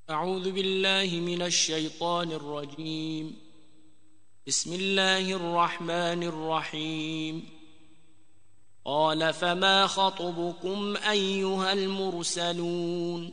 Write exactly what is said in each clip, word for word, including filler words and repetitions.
أعوذ بالله من الشيطان الرجيم. بسم الله الرحمن الرحيم. قال فما خطبكم أيها المرسلون؟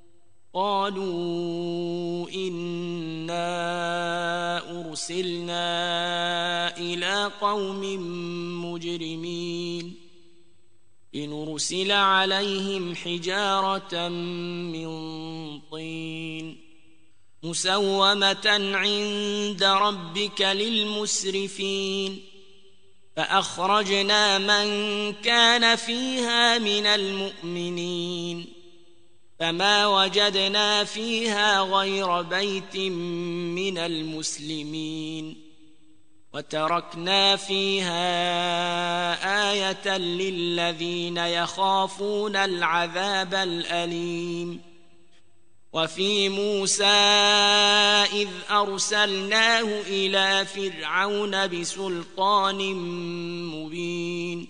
قالوا إنا أرسلنا إلى قوم مجرمين لنرسل عليهم حجارة من طين مسومة عند ربك للمسرفين فأخرجنا من كان فيها من المؤمنين فما وجدنا فيها غير بيت من المسلمين وتركنا فيها آية للذين يخافون العذاب الأليم. وفي موسى إذ أرسلناه إلى فرعون بسلطان مبين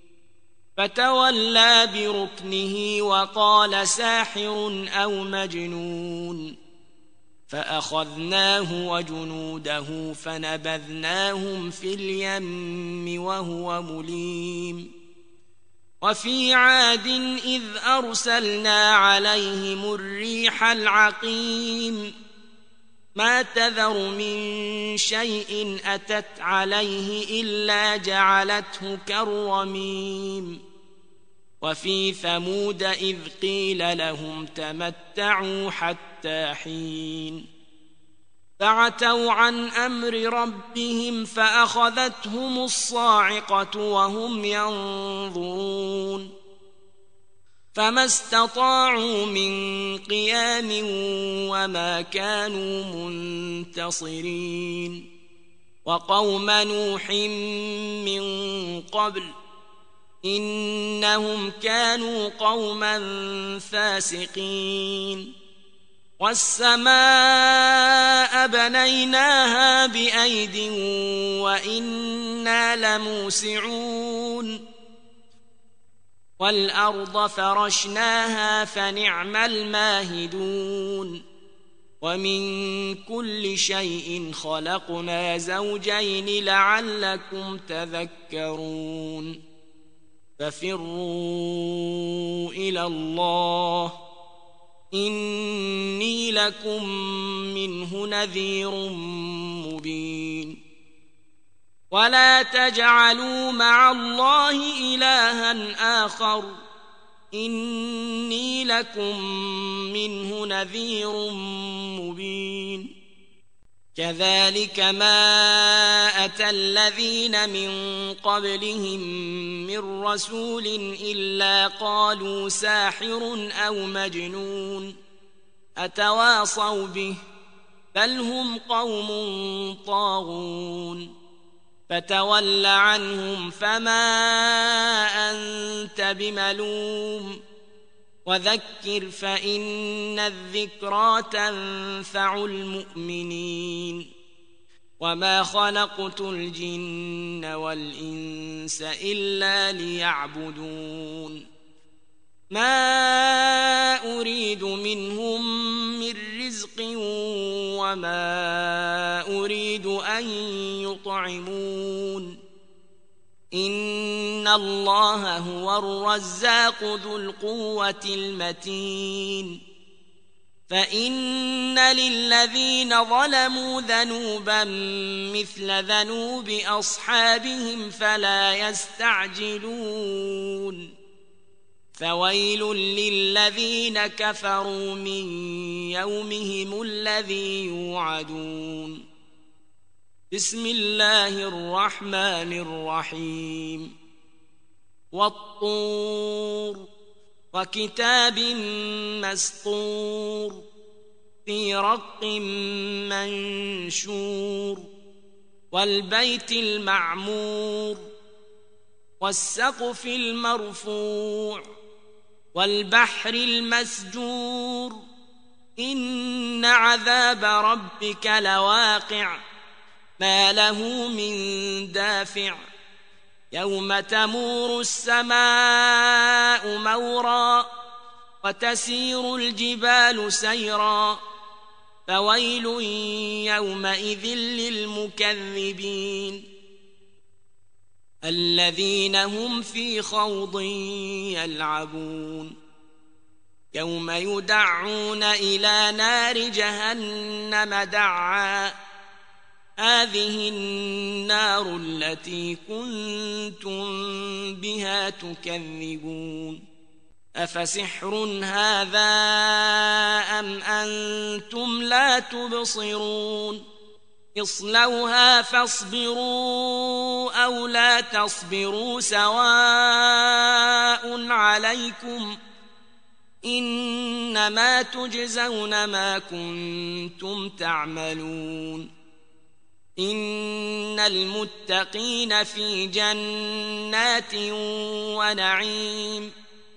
فتولى بركنه وقال ساحر أو مجنون فأخذناه وجنوده فنبذناهم في اليم وهو مليم. وفي عاد إذ أرسلنا عليهم الريح العقيم ما تذر من شيء أتت عليه إلا جعلته كالرميم. وفي ثمود إذ قيل لهم تمتعوا حتى حين فعتوا عن أمر ربهم فأخذتهم الصاعقة وهم ينظرون فما استطاعوا من قيام وما كانوا منتصرين. وقوم نوح من قبل إنهم كانوا قوما فاسقين. والسماء بنيناها بأيد وإنا لموسعون والأرض فرشناها فنعم الماهدون. ومن كل شيء خلقنا زوجين لعلكم تذكرون. ففروا إلى الله إني لكم منه نذير مبين. ولا تجعلوا مع الله إلها آخر إني لكم منه نذير مبين. كذلك ما أتى الذين من قبلهم من رسول إلا قالوا ساحر أو مجنون أتواصوا به بل هم قوم طاغون. فتول عنهم فما أنت بملوم وذكر فإن الذكرى تنفع المؤمنين. وما خلقت الجن والإنس إلا ليعبدون ما أريد منهم من رزق وما أريد أن يطعمون إن الله هو الرزاق ذو القوة المتين. فإن للذين ظلموا ذنوبا مثل ذنوب أصحابهم فلا يستعجلون. فويل للذين كفروا من يومهم الذي يوعدون. بسم الله الرحمن الرحيم. والطور وكتاب مسطور في رق منشور والبيت المعمور والسقف المرفوع والبحر المسجور إن عذاب ربك لواقع ما له من دافع يوم تمور السماء مورا وتسير الجبال سيرا فويل يومئذ للمكذبين الذين هم في خوض يلعبون يوم يدعون إلى نار جهنم دعا هذه النار التي كنتم بها تكذبون أفسحر هذا أم أنتم لا تبصرون اصلوها فاصبروا أو لا تصبروا سواء عليكم إنما تجزون ما كنتم تعملون إن المتقين في جنات ونعيم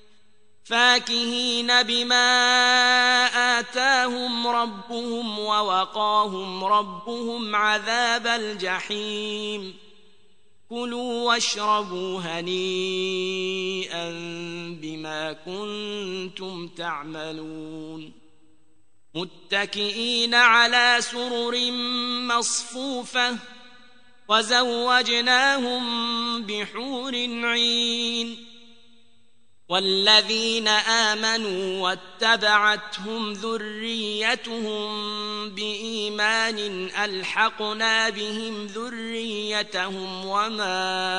فاكهين بما آتاهم ربهم ووقاهم ربهم عذاب الجحيم كلوا واشربوا هنيئا بما كنتم تعملون متكئين على سرر مصفوفة وزوجناهم بحور عين والذين آمنوا واتبعتهم ذريتهم بإيمان ألحقنا بهم ذريتهم وما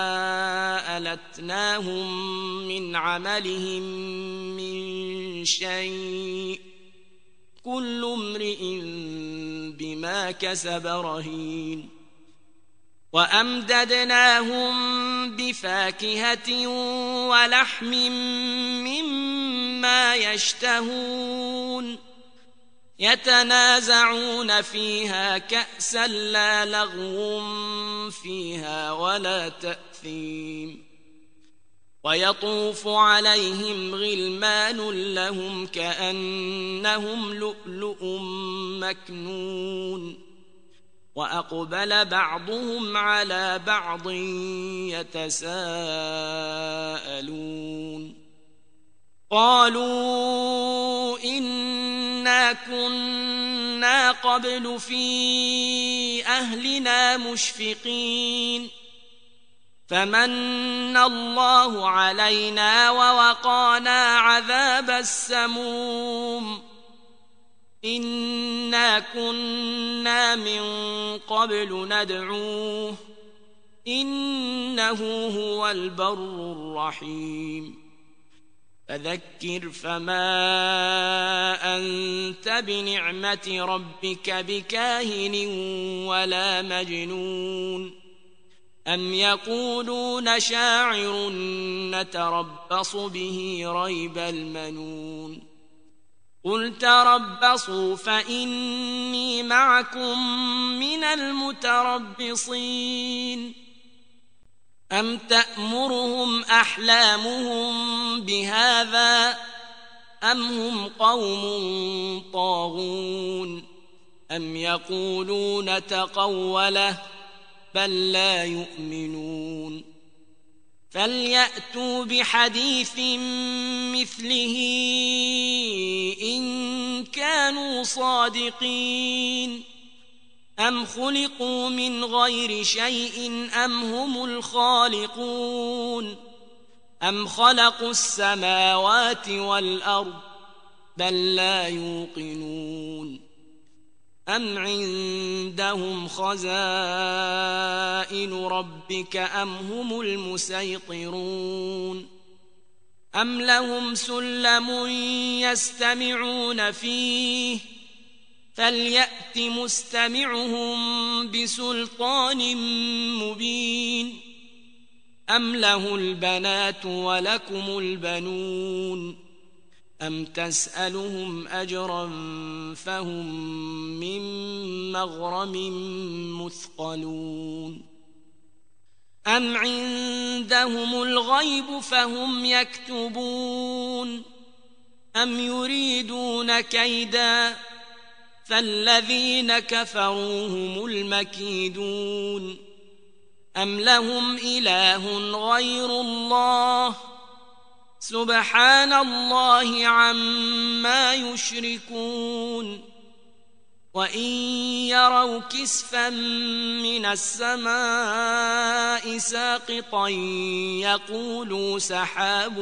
ألتناهم من عملهم من شيء كل امرئ بما كسب رهين وأمددناهم بفاكهة ولحم مما يشتهون يتنازعون فيها كأسا لا لغو فيها ولا تأثيم ويطوف عليهم غلمان لهم كأنهم لؤلؤ مكنون وأقبل بعضهم على بعض يتساءلون قالوا إنا كنا قبل في أهلنا مشفقين فمن الله علينا ووقانا عذاب السموم إنا كنا من قبل ندعوه إنه هو البر الرحيم فذكر فما أنت بنعمة ربك بكاهن ولا مجنون أم يقولون شاعر نتربص به ريب المنون قل تربصوا فإني معكم من المتربصين أم تأمرهم أحلامهم بهذا أم هم قوم طاغون أم يقولون تقوله بل لا يؤمنون فليأتوا بحديث مثله إن كانوا صادقين أم خلقوا من غير شيء أم هم الخالقون أم خلقوا السماوات والأرض بل لا يوقنون أم عندهم خزائن ربك أم هم المسيطرون أم لهم سلم يستمعون فيه فليأت مستمعهم بسلطان مبين أم له البنات ولكم البنون أم تسألهم أجرا فهم من مغرم مثقلون أم عندهم الغيب فهم يكتبون أم يريدون كيدا فالذين كفروا هم المكيدون أم لهم إله غير الله سبحان الله عما يشركون وإن يروا كسفا من السماء ساقطا يقولوا سحاب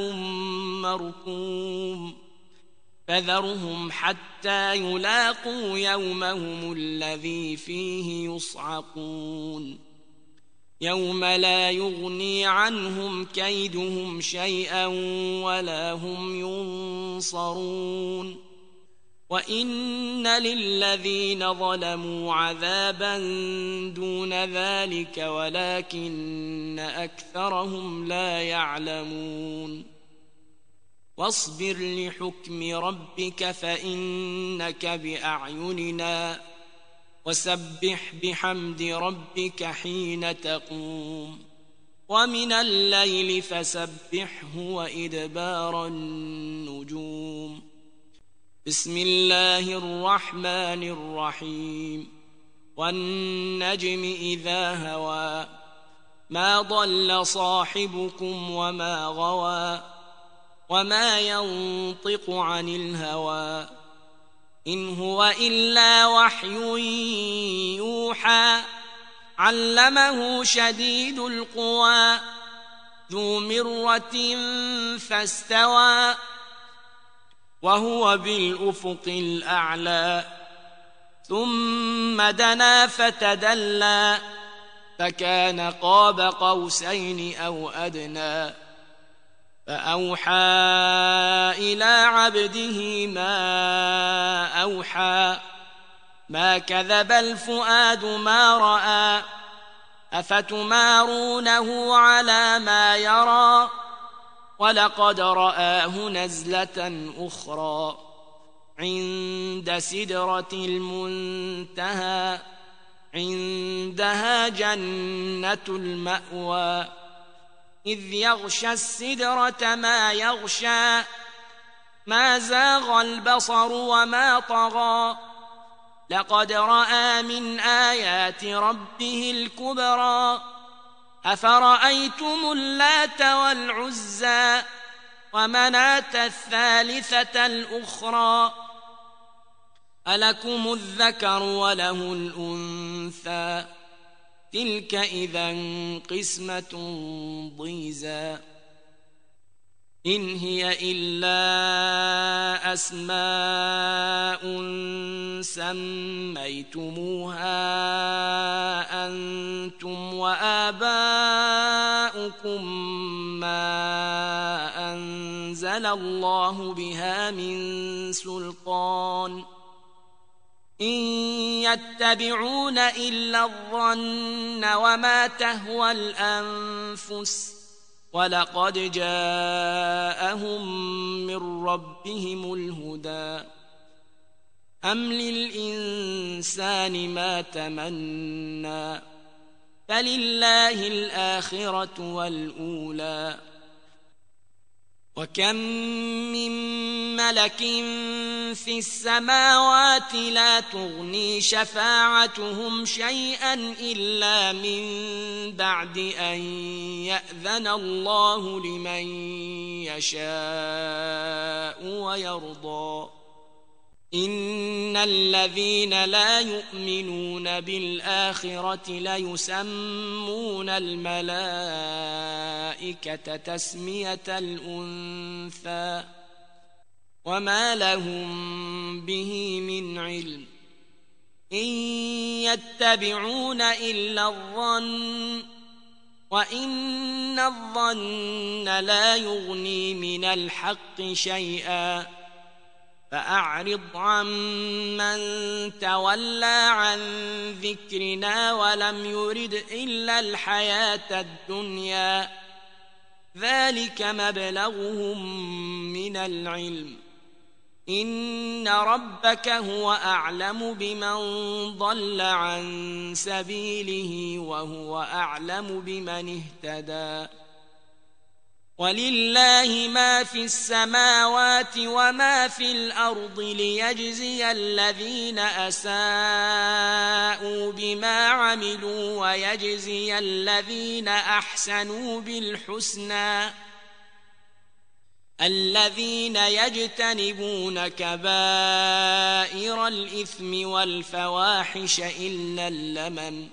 مركوم فذرهم حتى يلاقوا يومهم الذي فيه يصعقون يوم لا يغني عنهم كيدهم شيئا ولا هم ينصرون وإن للذين ظلموا عذابا دون ذلك ولكن أكثرهم لا يعلمون واصبر لحكم ربك فإنك بأعيننا وسبح بحمد ربك حين تقوم ومن الليل فسبحه وإدبار النجوم بسم الله الرحمن الرحيم والنجم إذا هوى ما ضل صاحبكم وما غوى وما ينطق عن الهوى إن هو إلا وحي يوحى علمه شديد القوى ذو مرة فاستوى وهو بالأفق الأعلى ثم دنا فتدلى فكان قاب قوسين أو أدنى فأوحى إلى عبده ما أوحى ما كذب الفؤاد ما رأى أفتمارونه على ما يرى ولقد رآه نزلة أخرى عند سدرة المنتهى عندها جنة المأوى إذ يغشى السدرة ما يغشى ما زاغ البصر وما طغى لقد رأى من آيات ربه الكبرى أفرأيتم اللات والعزى ومناة الثالثة الأخرى ألكم الذكر وله الأنثى تلك إذا قسمة ضيزى إن هي إلا أسماء سميتموها أنتم وآباؤكم ما أنزل الله بها من سلطان إن يتبعون إلا الظن وما تهوى الأنفس ولقد جاءهم من ربهم الهدى أم للإنسان ما تمنى فلله الآخرة والأولى وكم من ملك في السماوات لا تغني شفاعتهم شيئا إلا من بعد أن يأذن الله لمن يشاء ويرضى إن الذين لا يؤمنون بالآخرة ليسمون الملائكة تسمية الأنثى وما لهم به من علم إن يتبعون إلا الظن وإن الظن لا يغني من الحق شيئا فأعرض عمن تولى عن ذكرنا ولم يرد إلا الحياة الدنيا ذلك مبلغهم من العلم إن ربك هو أعلم بمن ضل عن سبيله وهو أعلم بمن اهتدى ولله ما في السماوات وما في الأرض ليجزي الذين أساءوا بما عملوا ويجزي الذين أحسنوا بالحسنى الذين يجتنبون كبائر كبائر الإثم والفواحش إلا اللمم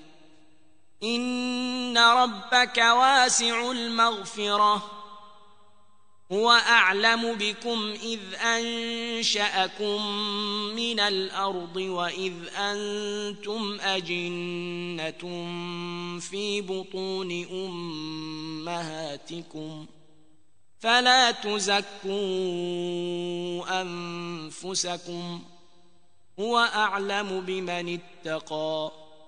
إن ربك واسع المغفرة هو أعلم بكم إذ أنشأكم من الأرض وإذ أنتم أجنة في بطون أمهاتكم فلا تزكوا أنفسكم هو أعلم بمن اتقى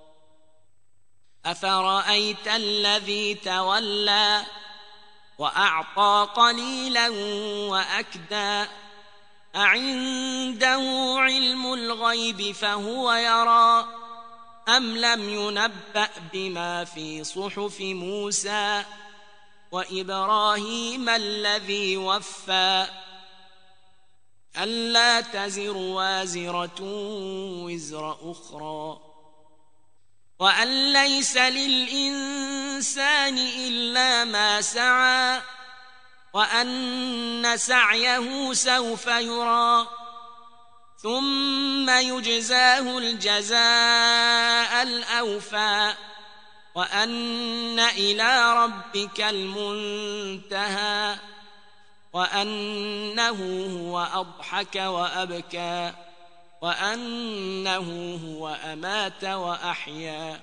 أفرأيت الذي تولى وأعطى قليلا وأكدى أعنده علم الغيب فهو يرى أم لم ينبأ بما في صحف موسى وإبراهيم الذي وفى ألا تزر وازرة وزر أخرى وأن ليس للإنسان إلا ما سعى وأن سعيه سوف يرى ثم يجزاه الجزاء الأوفى وأن إلى ربك المنتهى وأنه هو أضحك وأبكى وأنه هو أمات وأحيا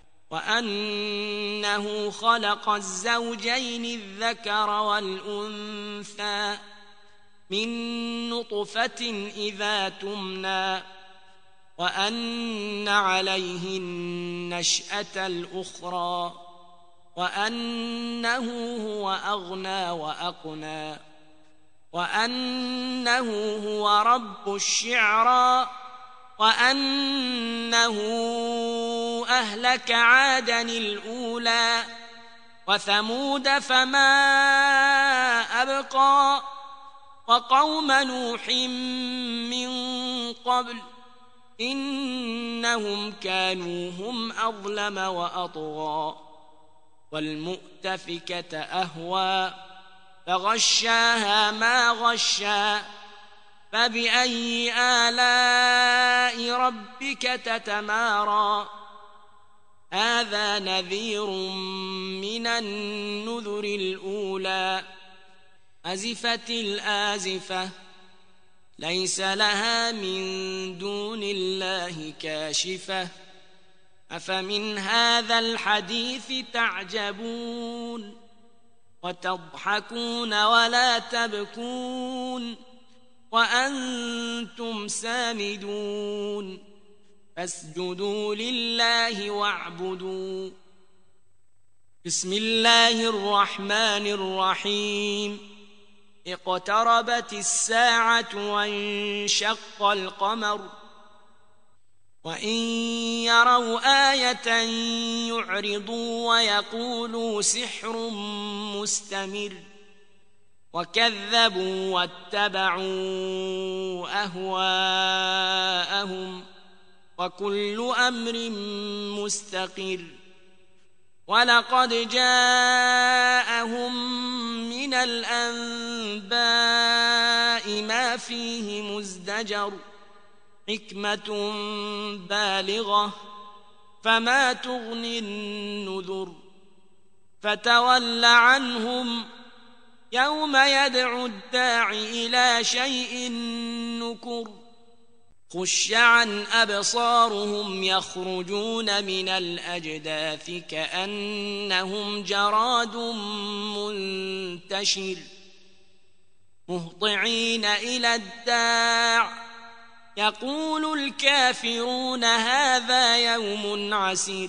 وأنه خلق الزوجين الذكر والأنثى من نطفة إذا تمنى وأن عليه النشأة الأخرى وأنه هو أغنى وأقنى وأنه هو رب الشعرى وأنه أهلك عادا الأولى وثمود فما أبقى وقوم نوح من قبل إنهم كانوا هم أظلم وأطغى والمؤتفكة أهوى فغشاها ما غشى فبأي آلاء ربك تتمارى هذا نذير من النذر الأولى أزفت الآزفة ليس لها من دون الله كاشفة أفمن هذا الحديث تعجبون وتضحكون ولا تبكون وأنتم سامدون فاسجدوا لله واعبدوا بسم الله الرحمن الرحيم اقتربت الساعة وانشق القمر وإن يروا آية يعرضوا ويقولوا سحر مستمر وكذبوا واتبعوا أهواءهم وكل أمر مستقر ولقد جاءهم من الأنباء ما فيه مزدجر حكمة بالغة فما تغني النذر فتول عنهم يوم يدعو الداع إلى شيء نكر خش عن أبصارهم يخرجون من الأجداث كأنهم جراد منتشر مهطعين إلى الداع يقول الكافرون هذا يوم عسير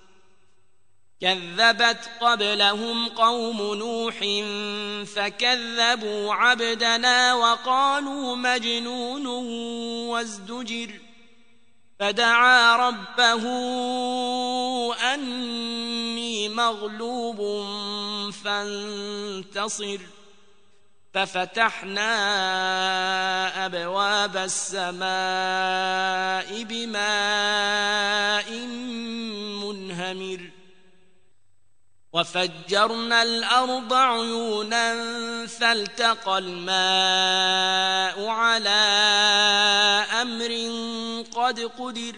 كذبت قبلهم قوم نوح فكذبوا عبدنا وقالوا مجنون وازدجر فدعا ربه أني مغلوب فانتصر ففتحنا أبواب السماء بماء منهمر وفجرنا الأرض عيونا فالتقى الماء على أمر قد قدر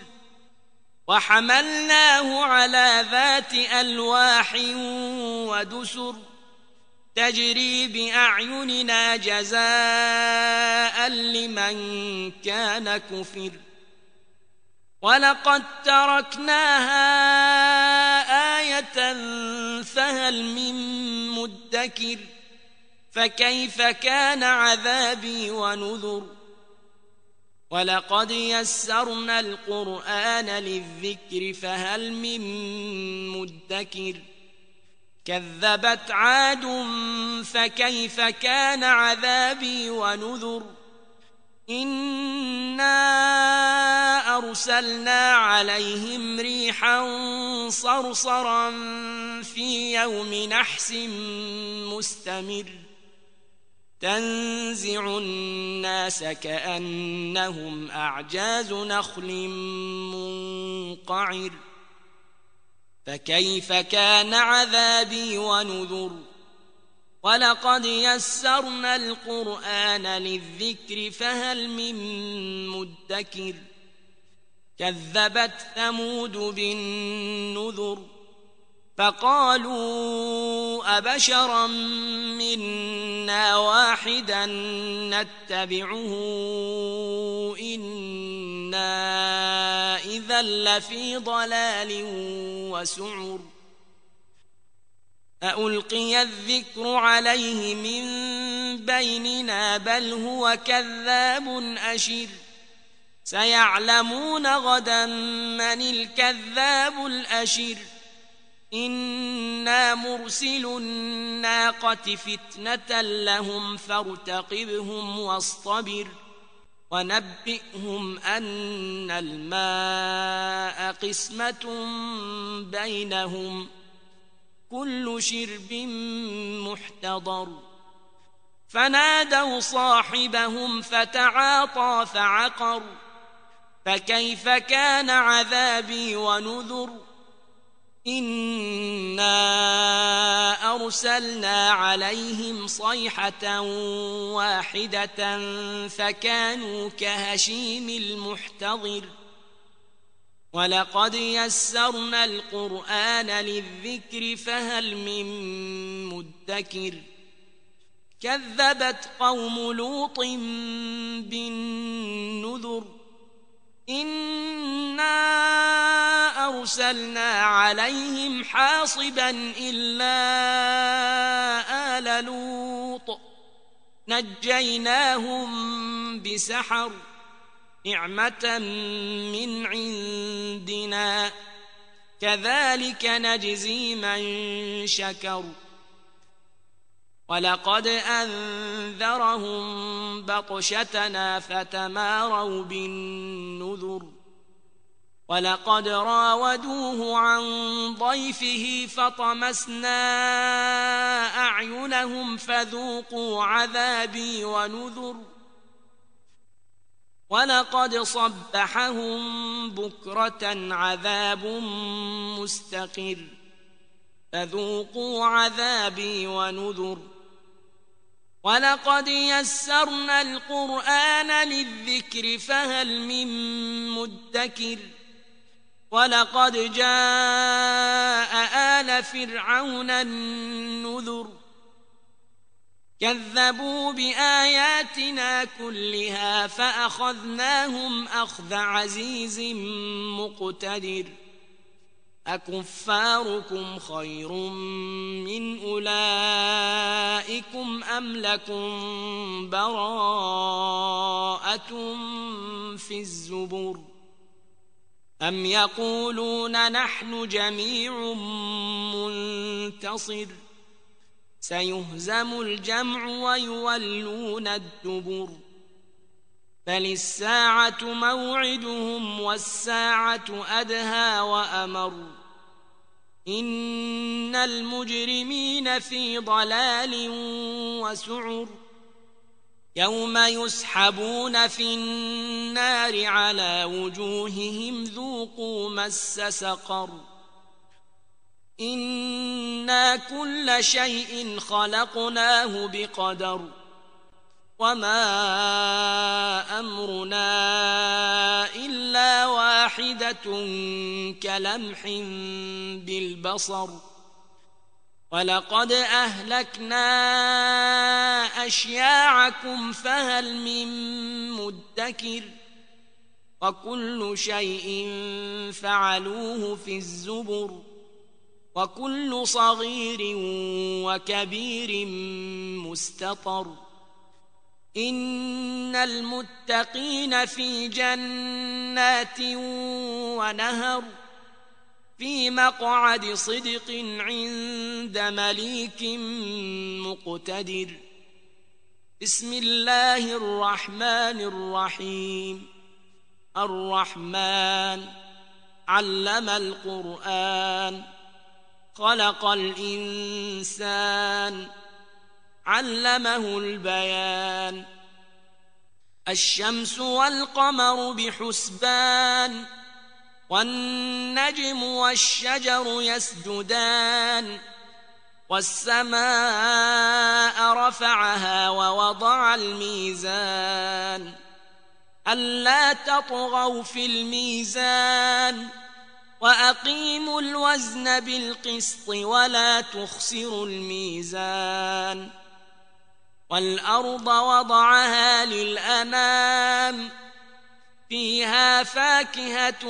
وحملناه على ذات ألواح ودسر تجري بأعيننا جزاء لمن كان كفر ولقد تركناها آية فهل من مدكر فكيف كان عذابي ونذر ولقد يسرنا القرآن للذكر فهل من مدكر كذبت عاد فكيف كان عذابي ونذر إنا أرسلنا عليهم ريحا صرصرا في يوم نحس مستمر تنزع الناس كأنهم أعجاز نخل منقعر فكيف كان عذابي ونذر ولقد يسرنا القرآن للذكر فهل من مدكر كذبت ثمود بالنذر فقالوا أبشرا منا واحدا نتبعه إنا إذا لفي ضلال وسعر أألقي الذكر عليه من بيننا بل هو كذاب أشر سيعلمون غدا من الكذاب الأشر إنا مرسل الناقة فتنة لهم فارتقبهم واصطبر ونبئهم أن الماء قسمة بينهم كل شرب محتضر فنادوا صاحبهم فتعاطى فعقر فكيف كان عذابي ونذر إنا أرسلنا عليهم صيحة واحدة فكانوا كهشيم المحتضر ولقد يسرنا القرآن للذكر فهل من مدكر كذبت قوم لوط بالنذر إنا أرسلنا عليهم حاصبا إلا آل لوط نجيناهم بسحر نعمة من عندنا كذلك نجزي من شكر ولقد أنذرهم بطشتنا فتماروا بالنذر ولقد راودوه عن ضيفه فطمسنا أعينهم فذوقوا عذابي ونذر ولقد صبحهم بكرة عذاب مستقر فذوقوا عذابي ونذر ولقد يسرنا القرآن للذكر فهل من مدكر ولقد جاء آل فرعون النذر كذبوا بآياتنا كلها فأخذناهم أخذ عزيز مقتدر أكفاركم خير من أولئكم أم لكم براءة في الزبر أم يقولون نحن جميع منتصر سيهزم الجمع ويولون الدبر بل الساعة موعدهم والساعة أدهى وأمر إن المجرمين في ضلال وسعر يوم يسحبون في النار على وجوههم ذوقوا مس سقر إنا كل شيء خلقناه بقدر وما أمرنا إلا واحدة كلمح بالبصر ولقد أهلكنا أشياعكم فهل من مدكر وكل شيء فعلوه في الزبر وكل صغير وكبير مستطر إن المتقين في جنات ونهر في مقعد صدق عند مليك مقتدر بسم الله الرحمن الرحيم الرحمن علم القرآن خلق الإنسان علمه البيان الشمس والقمر بحسبان والنجم والشجر يسجدان والسماء رفعها ووضع الميزان ألا تطغوا في الميزان وأقيموا الوزن بالقسط ولا تخسروا الميزان والأرض وضعها للأنام فيها فاكهة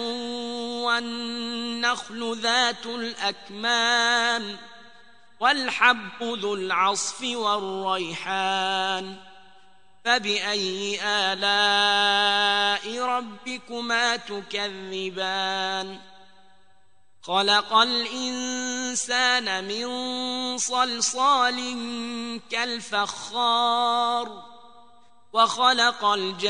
والنخل ذات الأكمام والحب ذو العصف والريحان فبأي آلاء ربكما تكذبان خلق الإنسان من صلصال كالفخار وخلق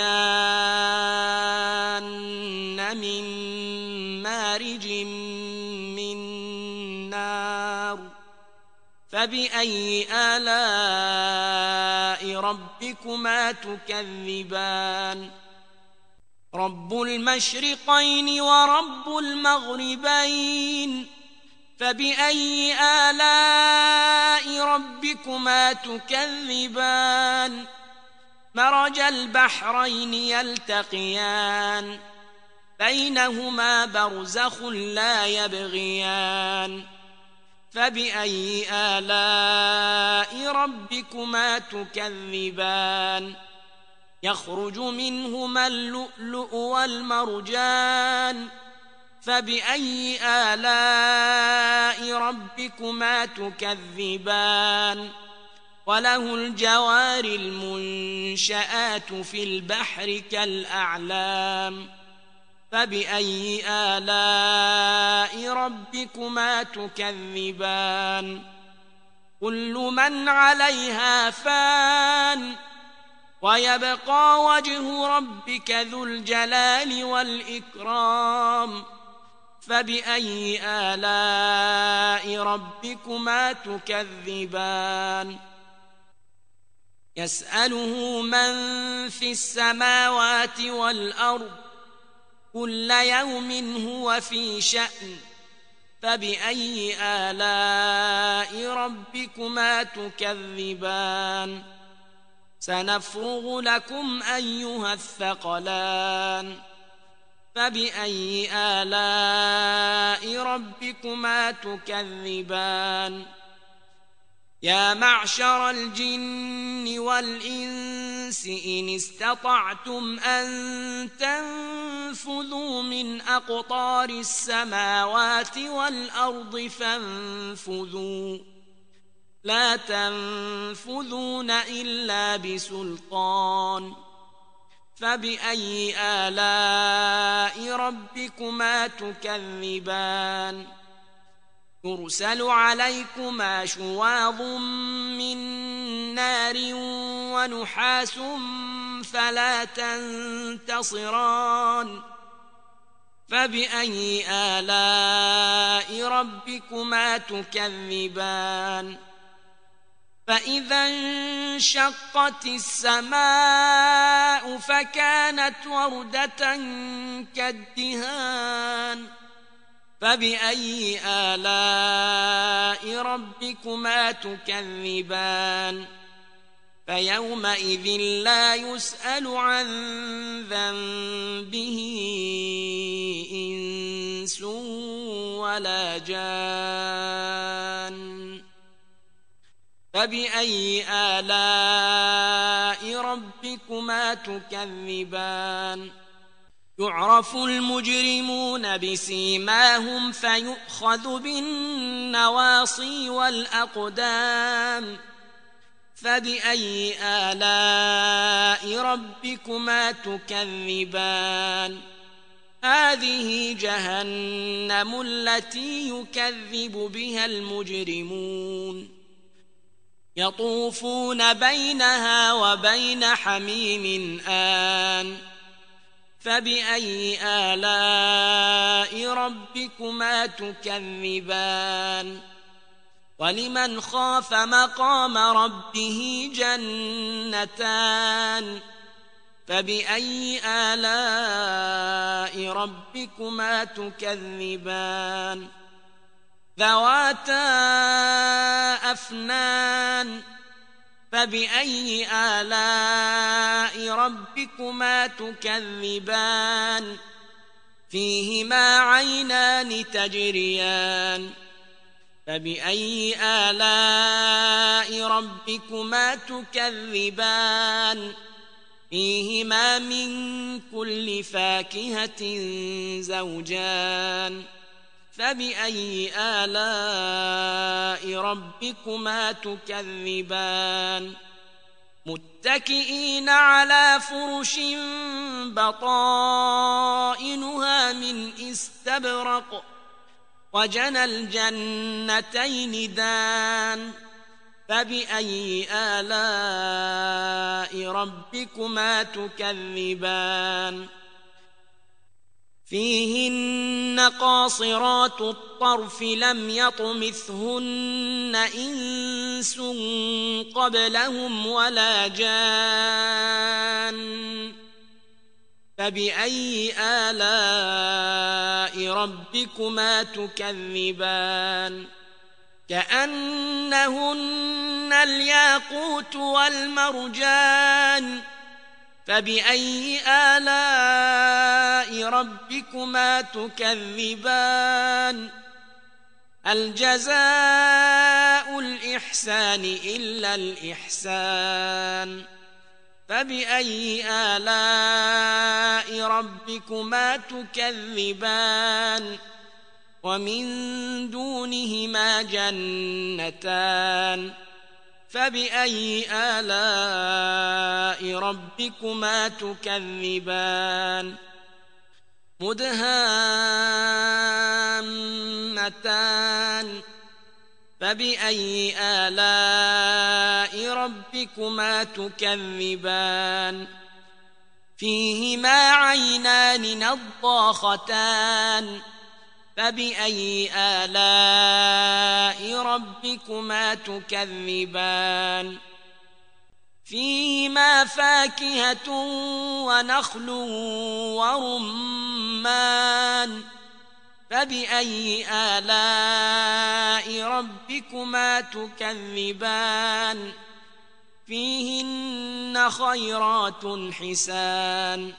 الجان من مارج من نار فبأي آلاء ربكما تكذبان رب المشرقين ورب المغربين فبأي آلاء ربكما تكذبان مرج البحرين يلتقيان بينهما برزخ لا يبغيان فبأي آلاء ربكما تكذبان يخرج منهما اللؤلؤ والمرجان فبأي آلاء ربكما تكذبان وله الجوار المنشآت في البحر كالأعلام فبأي آلاء ربكما تكذبان كل من عليها فان ويبقى وجه ربك ذو الجلال والإكرام فبأي آلاء ربكما تكذبان يسأله من في السماوات والأرض كل يوم هو في شأن فبأي آلاء ربكما تكذبان سنفرغ لكم أيها الثقلان فبأي آلاء ربكما تكذبان يا معشر الجن والإنس إن استطعتم أن تنفذوا من أقطار السماوات والأرض فانفذوا لا تنفذون إلا بسلطان فبأي آلاء ربكما تكذبان يرسل عليكما شواظ من نار ونحاس فلا تنتصران فبأي آلاء ربكما تكذبان فإذا انشقت السماء فكانت وردة كالدهان فبأي آلاء ربكما تكذبان فيومئذ لا يسأل عن ذنبه إنس ولا جان فبأي آلاء ربكما تكذبان يعرف المجرمون بسيماهم فيؤخذ بالنواصي والأقدام فبأي آلاء ربكما تكذبان هذه جهنم التي يكذب بها المجرمون يطوفون بينها وبين حميم آن فبأي آلاء ربكما تكذبان ولمن خاف مقام ربه جنتان فبأي آلاء ربكما تكذبان ذواتا أفنان فبأي آلاء ربكما تكذبان فيهما عينان تجريان فبأي آلاء ربكما تكذبان فيهما من كل فاكهة زوجان فبأي آلاء ربكما تكذبان متكئين على فرش بطائنها من استبرق وجنى الجنتين دان فبأي آلاء ربكما تكذبان فيهن قاصرات الطرف لم يطمثهن إنس قبلهم ولا جان فبأي آلاء ربكما تكذبان كأنهن الياقوت والمرجان فبأي آلاء ربكما تكذبان هل جزاء الإحسان إلا الإحسان فبأي آلاء ربكما تكذبان ومن دونهما جنتان فبأي آلاء ربكما تكذبان مدهامتان فبأي آلاء ربكما تكذبان فيهما عينان نضاختان فبأي آلاء ربكما تكذبان فيهما فاكهة ونخل ورمان فبأي آلاء ربكما تكذبان فيهن خيرات حسان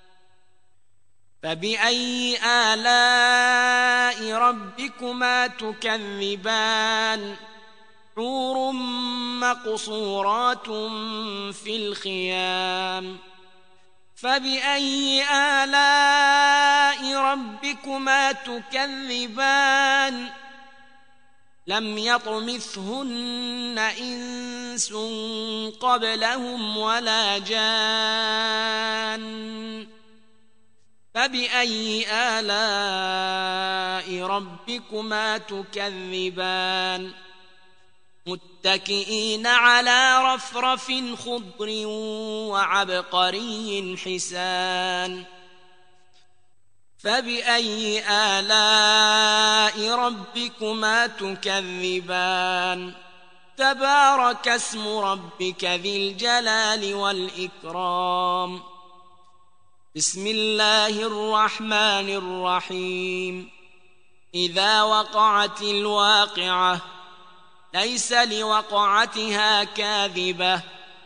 فبأي آلاء ربكما تكذبان حور مقصورات في الخيام فبأي آلاء ربكما تكذبان لم يطمثهن إنس قبلهم ولا جان فبأي آلاء ربكما تكذبان متكئين على رفرف خضر وعبقري حسان فبأي آلاء ربكما تكذبان تبارك اسم ربك ذي الجلال والإكرام بسم الله الرحمن الرحيم إذا وقعت الواقعة ليس لوقعتها كاذبة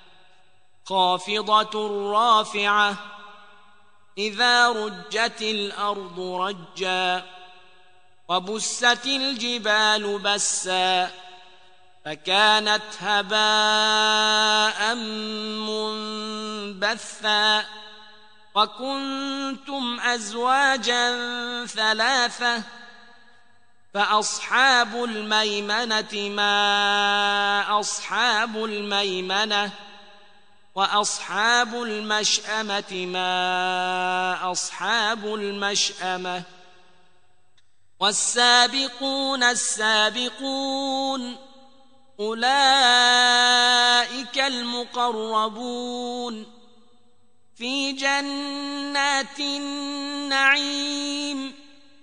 خافضة رافعة إذا رجت الأرض رجا وبست الجبال بسا فكانت هباء منبثا وكنتم أزواجا ثلاثة فأصحاب الميمنة ما أصحاب الميمنة وأصحاب المشأمة ما أصحاب المشأمة والسابقون السابقون أولئك المقربون في جنات النعيم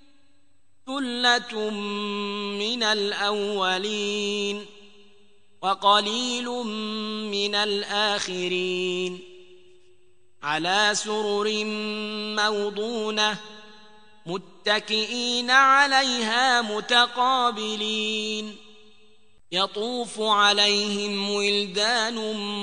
ثلة من الأولين وقليل من الآخرين على سرر موضونة متكئين عليها متقابلين يطوف عليهم ولدان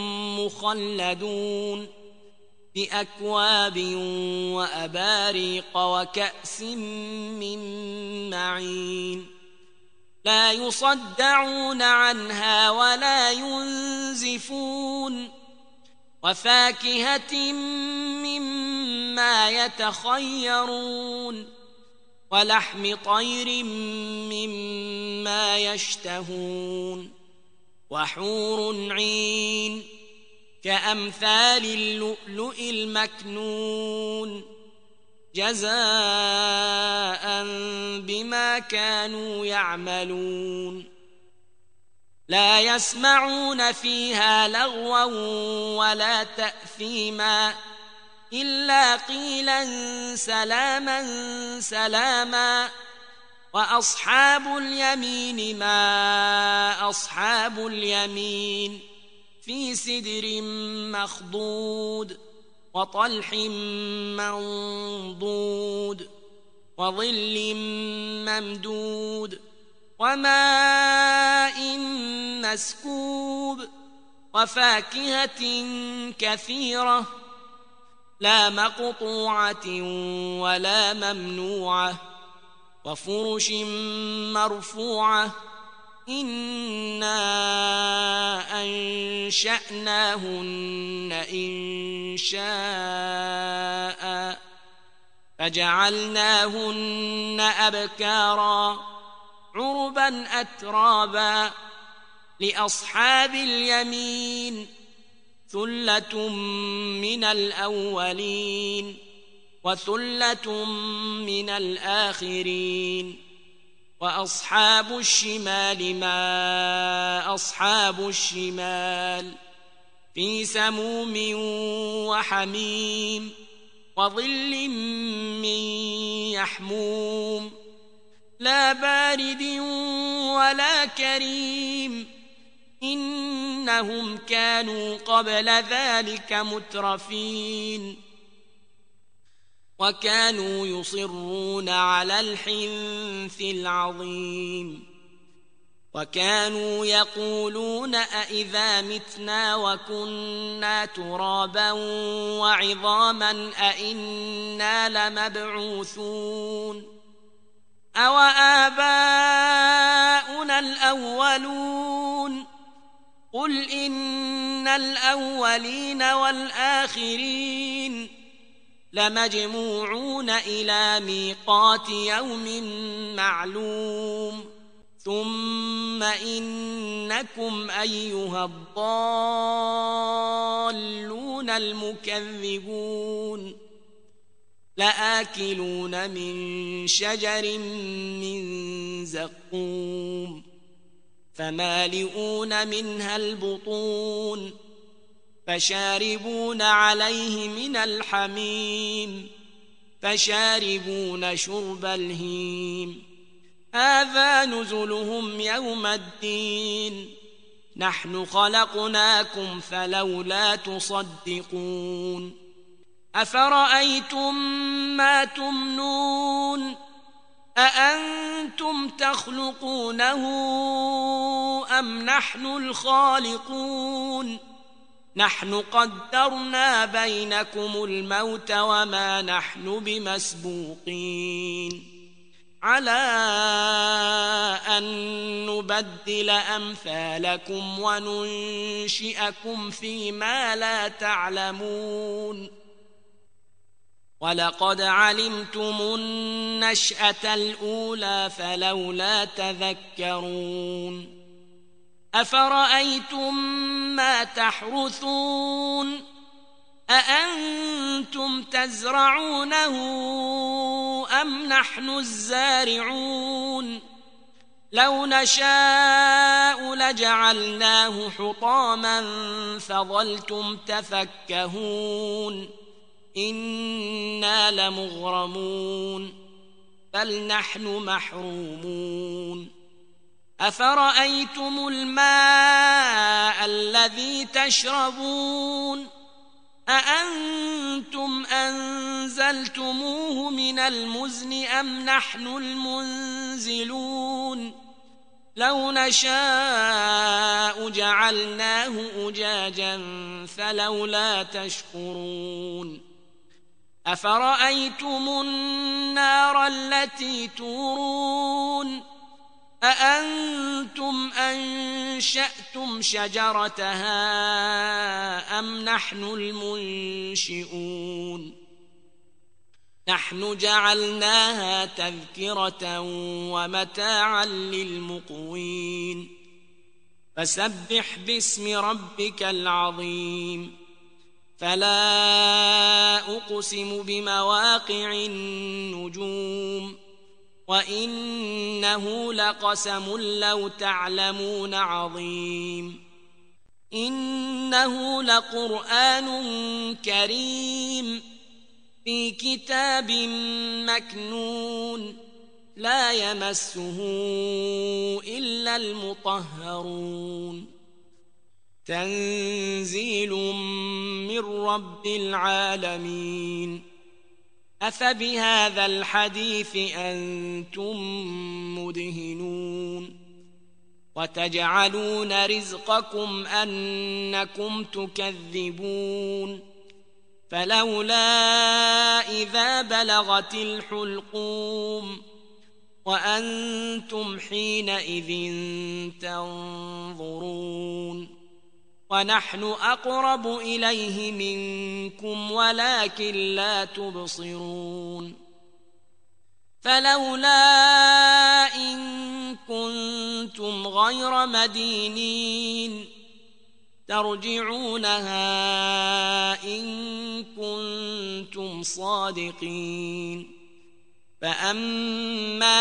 مخلدون بأكواب وأباريق وكأس من معين لا يصدعون عنها ولا ينزفون وفاكهة مما يتخيرون ولحم طير مما يشتهون وحور عين كأمثال اللؤلؤ المكنون جزاء بما كانوا يعملون لا يسمعون فيها لغوا ولا تأثيما إلا قيلا سلاما سلاما وأصحاب اليمين ما أصحاب اليمين في سدر مخضود وطلح منضود وظل ممدود وماء مسكوب وفاكهة كثيرة لا مقطوعة ولا ممنوعة وفرش مرفوعة إنا أنشأناهن إنشاء فجعلناهن أبكارا عربا أترابا لأصحاب اليمين ثلة من الأولين وثلة من الآخرين وأصحاب الشمال ما أصحاب الشمال في سموم وحميم وظل من يحموم لا بارد ولا كريم إنهم كانوا قبل ذلك مترفين وكانوا يصرون على الحنث العظيم وكانوا يقولون أئذا متنا وكنا ترابا وعظاما أئنا لمبعوثون أو آباؤنا الأولون قل إن الأولين والآخرين لمجموعون إلى ميقات يوم معلوم ثم إنكم أيها الضالون المكذبون لآكلون من شجر من زقوم فمالئون منها البطون فشاربون عليه من الحميم فشاربون شرب الهيم هذا نزلهم يوم الدين نحن خلقناكم فلولا تصدقون أفرأيتم ما تمنون أأنتم تخلقونه أم نحن الخالقون نحن قدرنا بينكم الموت وما نحن بمسبوقين على أن نبدل أمثالكم وننشئكم فيما لا تعلمون ولقد علمتم النشأة الأولى فلولا تذكرون أفرأيتم ما تحرثون أأنتم تزرعونه أم نحن الزارعون لو نشاء لجعلناه حطاما فظلتم تفكهون إنا لمغرمون بل نحن محرومون أفرأيتم الماء الذي تشربون أأنتم أنزلتموه من المزن أم نحن المنزلون لو نشاء جعلناه أجاجا فلولا تشكرون أفرأيتم النار التي تورون أأنتم أنشأتم شجرتها أم نحن المنشئون نحن جعلناها تذكرة ومتاعا للمقوين فسبح باسم ربك العظيم فلا أقسم بمواقع النجوم وإنه لقسم لو تعلمون عظيم إنه لقرآن كريم في كتاب مكنون لا يمسه إلا المطهرون تنزيل من رب العالمين أفبهذا الحديث أنتم مدهنون وتجعلون رزقكم أنكم تكذبون فلولا إذا بلغت الحلقوم وأنتم حينئذ تنظرون ونحن أقرب إليه منكم ولكن لا تبصرون فلولا إن كنتم غير مدينين ترجعونها إن كنتم صادقين فأما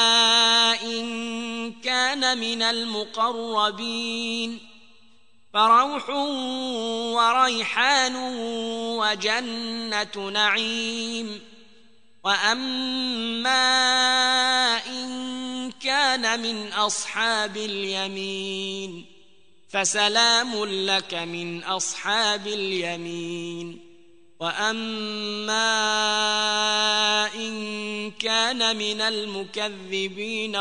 إن كان من المقربين فروح وريحان وجنة نعيم وأما إن كان من أصحاب اليمين فسلام لك من أصحاب اليمين وأما إن كان من المكذبين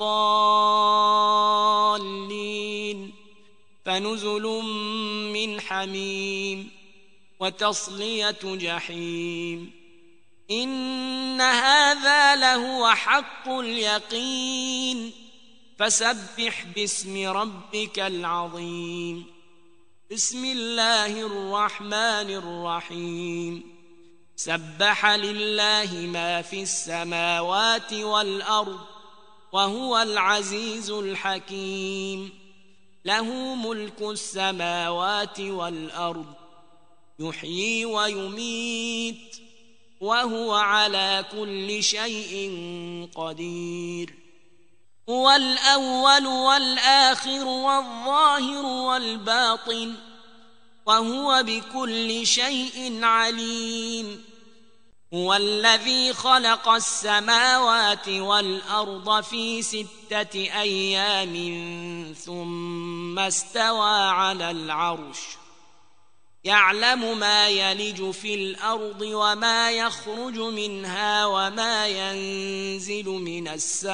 الضالين فنزل من حميم وتصلية جحيم إن هذا لهو حق اليقين فسبح باسم ربك العظيم بسم الله الرحمن الرحيم سبح لله ما في السماوات والأرض وهو العزيز الحكيم له ملك السماوات والأرض يحيي ويميت وهو على كل شيء قدير هو الأول والآخر والظاهر والباطن وهو بكل شيء عليم هو الذي خلق السماوات والأرض في ستة أيام ثم استوى على العرش يعلم ما يلج في الأرض وما يخرج منها وما ينزل ينزل من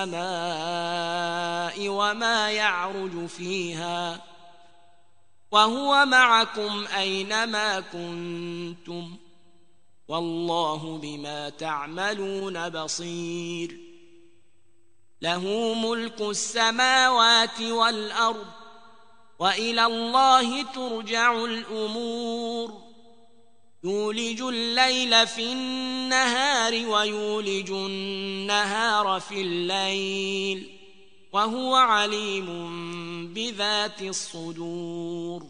السماء وما يعرج فيها وهو معكم أينما كنتم والله بما تعملون بصير له ملك السماوات والأرض وإلى الله ترجع الأمور يولج الليل في النهار ويولج النهار في الليل وهو عليم بذات الصدور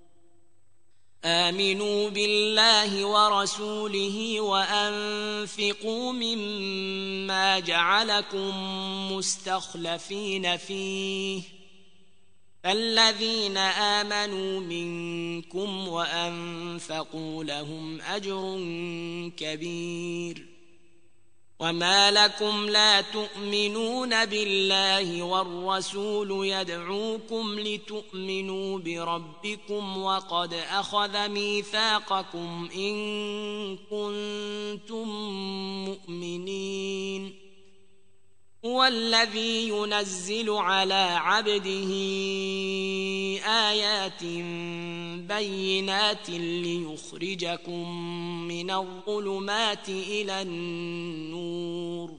آمنوا بالله ورسوله وأنفقوا مما جعلكم مستخلفين فيه فالذين آمنوا منكم وأنفقوا لهم أجر كبير وما لكم لا تؤمنون بالله والرسول يدعوكم لتؤمنوا بربكم وقد أخذ ميثاقكم إن كنتم مؤمنين هو الذي ينزل على عبده آيات بينات ليخرجكم من الظلمات إلى النور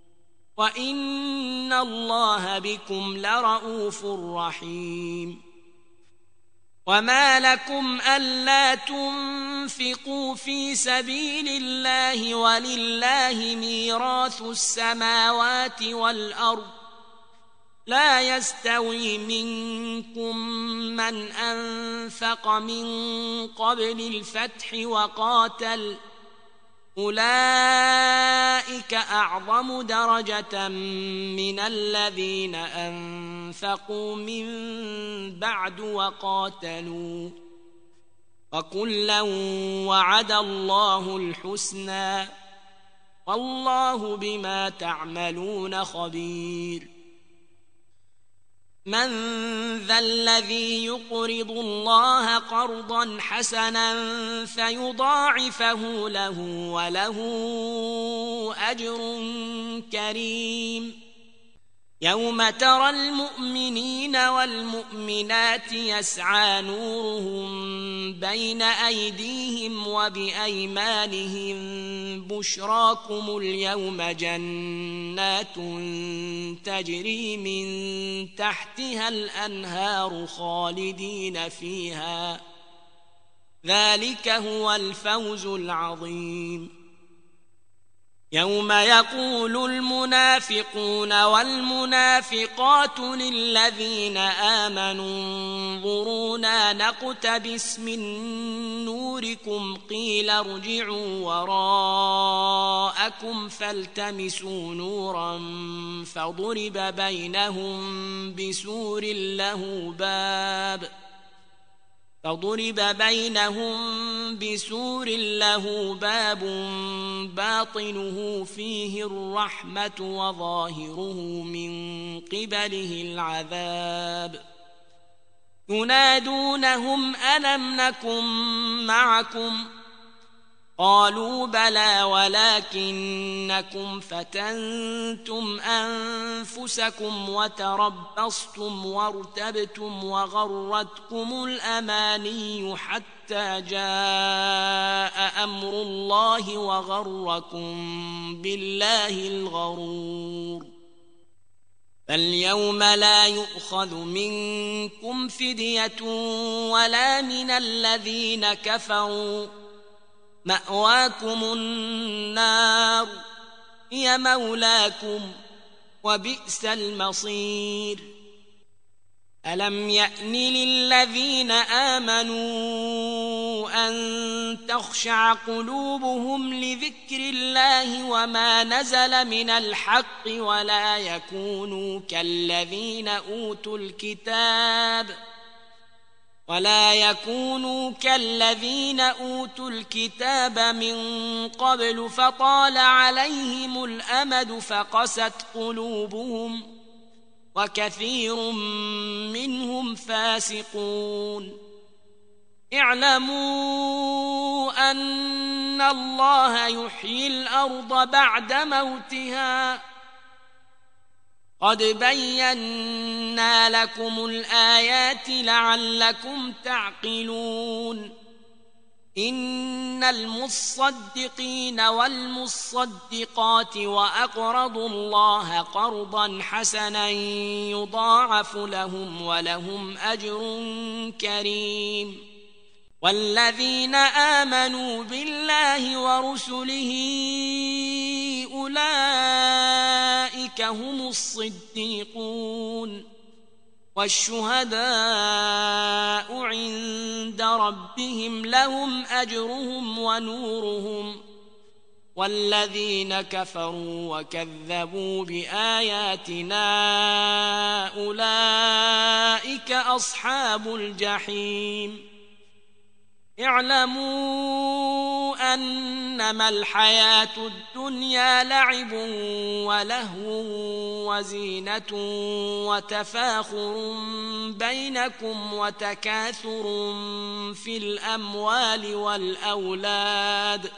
وإن الله بكم لرءوف رحيم وما لكم ألا تنفقوا في سبيل الله ولله ميراث السماوات والأرض لا يستوي منكم من أنفق من قبل الفتح وقاتل أولئك أعظم درجة من الذين أنفقوا من بعد وقاتلوا وكلا وعد الله الحسنى والله بما تعملون خبير من ذا الذي يقرض الله قرضا حسنا فيضاعفه له وله أجر كريم يوم ترى المؤمنين والمؤمنات يسعى نورهم بين أيديهم وبأيمانهم بشراكم اليوم جنات تجري من تحتها الأنهار خالدين فيها ذلك هو الفوز العظيم يوم يقول المنافقون والمنافقات للذين آمنوا انظرونا نقتبس من نوركم قيل ارجعوا وراءكم فالتمسوا نورا فضرب بينهم بسور له باب فضرب بينهم بسور له باب باطنه فيه الرحمة وظاهره من قبله العذاب ينادونهم ألم نكن معكم قالوا بلى ولكنكم فتنتم أنفسكم وتربصتم وارتبتم وغرتكم الأماني حتى جاء أمر الله وغركم بالله الغرور فاليوم لا يؤخذ منكم فدية ولا من الذين كفروا مأواكم النار هي مولاكم وبئس المصير ألم يأن للذين آمنوا أن تخشع قلوبهم لذكر الله وما نزل من الحق ولا يكونوا كالذين أوتوا الكتاب ولا يكونوا كالذين أوتوا الكتاب من قبل فطال عليهم الأمد فقست قلوبهم وكثير منهم فاسقون اعلموا أن الله يحيي الأرض بعد موتها قد بينا لكم الآيات لعلكم تعقلون إن المصدقين والمصدقات وأقرضوا الله قرضا حسنا يضاعف لهم ولهم أجر كريم والذين آمنوا بالله ورسله أولئك هم الصديقون والشهداء عند ربهم لهم أجرهم ونورهم والذين كفروا وكذبوا بآياتنا أولئك أصحاب الجحيم اعلموا أنما الحياة الدنيا لعب ولهو وزينة وتفاخر بينكم وتكاثر في الأموال والأولاد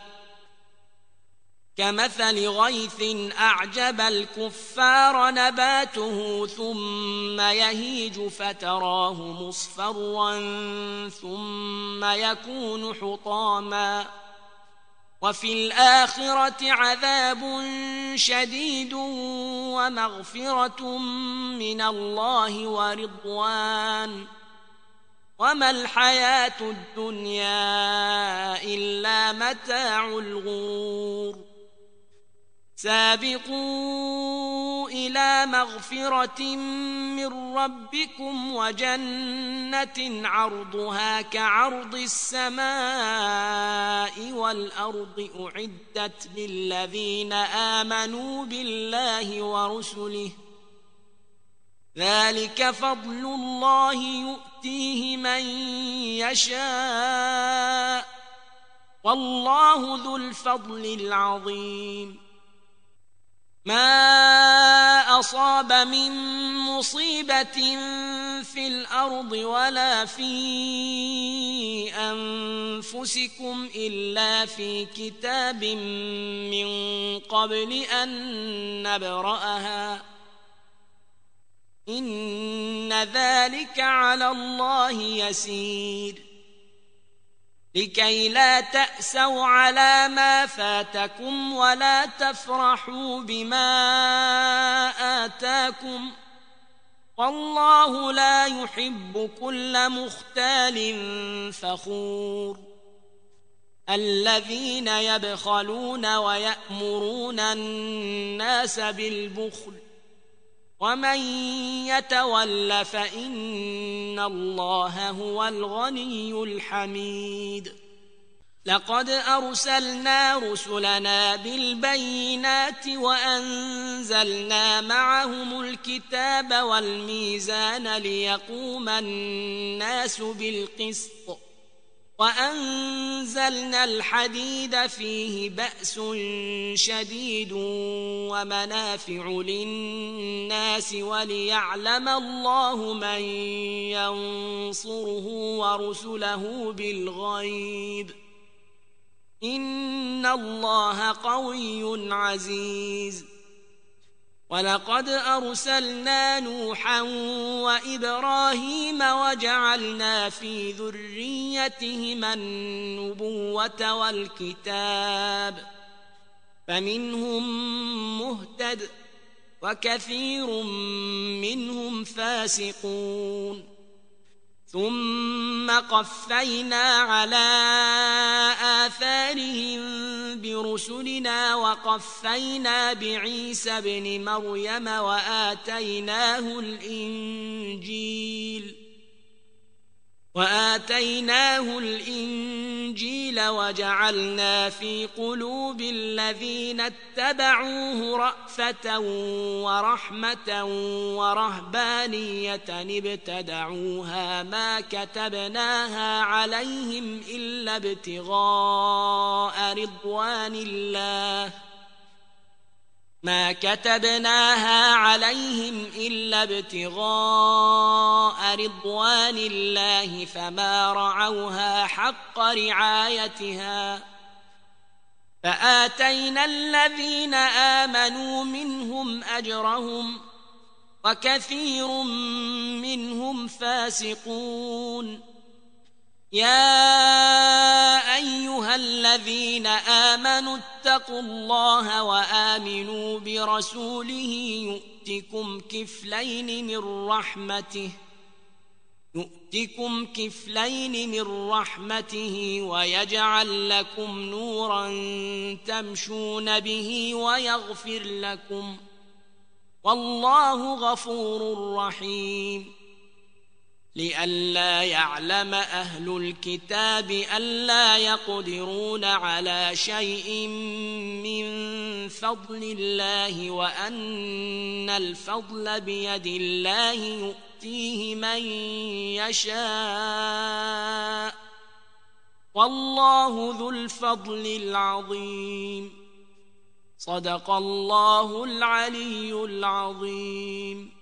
كمثل غيث أعجب الكفار نباته ثم يهيج فتراه مصفرا ثم يكون حطاما وفي الآخرة عذاب شديد ومغفرة من الله ورضوان وما الحياة الدنيا إلا متاع الغرور سابقوا إلى مغفرة من ربكم وجنة عرضها كعرض السماء والأرض أعدت للذين آمنوا بالله ورسله ذلك فضل الله يؤتيه من يشاء والله ذو الفضل العظيم ما أصاب من مصيبة في الأرض ولا في أنفسكم إلا في كتاب من قبل أن نبرأها إن ذلك على الله يسير لكي لا تأسوا على ما فاتكم ولا تفرحوا بما آتاكم والله لا يحب كل مختال فخور الذين يبخلون ويأمرون الناس بالبخل ومن يتول فإن الله هو الغني الحميد لقد أرسلنا رسلنا بالبينات وأنزلنا معهم الكتاب والميزان ليقوم الناس بالقسط وأنزلنا الحديد فيه بأس شديد ومنافع للناس وليعلم الله من ينصره ورسله بالغيب إن الله قوي عزيز ولقد أرسلنا نوحا وإبراهيم وجعلنا في ذريتهما النبوة والكتاب فمنهم مهتد وكثير منهم فاسقون ثم قفينا على آثارهم برسلنا وقفينا بعيسى ابن مريم وآتيناه الإنجيل وآتيناه الإنجيل وجعلنا في قلوب الذين اتبعوه رأفة ورحمة ورهبانية ابتدعوها ما كتبناها عليهم إلا ابتغاء رضوان الله ما كتبناها عليهم إلا ابتغاء رضوان الله فما رعوها حق رعايتها فآتينا الذين آمنوا منهم أجرهم وكثير منهم فاسقون. يا أيها الذين آمنوا اتقوا الله وآمنوا برسوله يؤتكم كفلين من رحمته يؤتكم كفلين من رحمته ويجعل لكم نورا تمشون به ويغفر لكم والله غفور رحيم. لئلا يعلم أهل الكتاب ألا يقدرون على شيء من فضل الله وأن الفضل بيد الله يؤتيه من يشاء والله ذو الفضل العظيم. صدق الله العلي العظيم.